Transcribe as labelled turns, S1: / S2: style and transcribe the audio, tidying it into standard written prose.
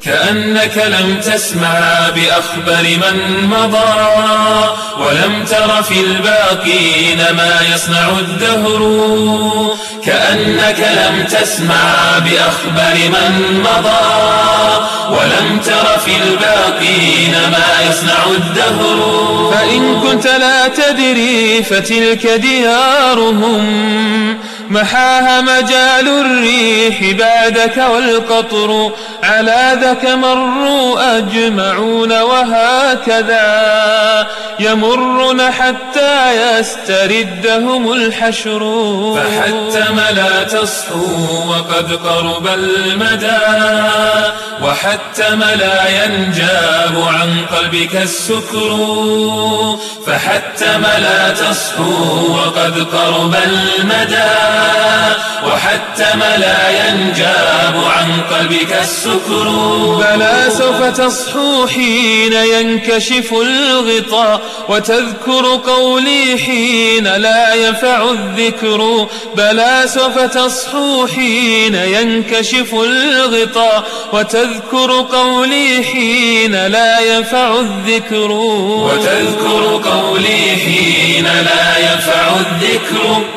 S1: كأنك لم تسمع بأخبر من مضى ولم تر في الباقين ما يصنع الدهر. كأنك لم تسمع بأخبر من مضى ولم تر في الباقين ما يصنع الدهر. فإن كنت لا تدري فتلك ديارهم محاها مجال الريح بعدك والقطر. على ذاك مروا أجمعون وهكذا يمرون حتى يستردهم الحشر. فحتم لا تصحوا وقد قرب المدى وحتم لا ينجاب عن قلبك السكر. فحتم لا تصحوا وقد قرب المدى وحتم لا ينجاب عن قلبك السكر. بلى سوف تصحو حين ينكشف الغطاء وتذكر قولي حين لا ينفع الذكر. بلى سوف تصحو حين ينكشف الغطاء وتذكر قولي حين لا ينفع الذكر. وتذكر قولي حين لا ينفع الذكر.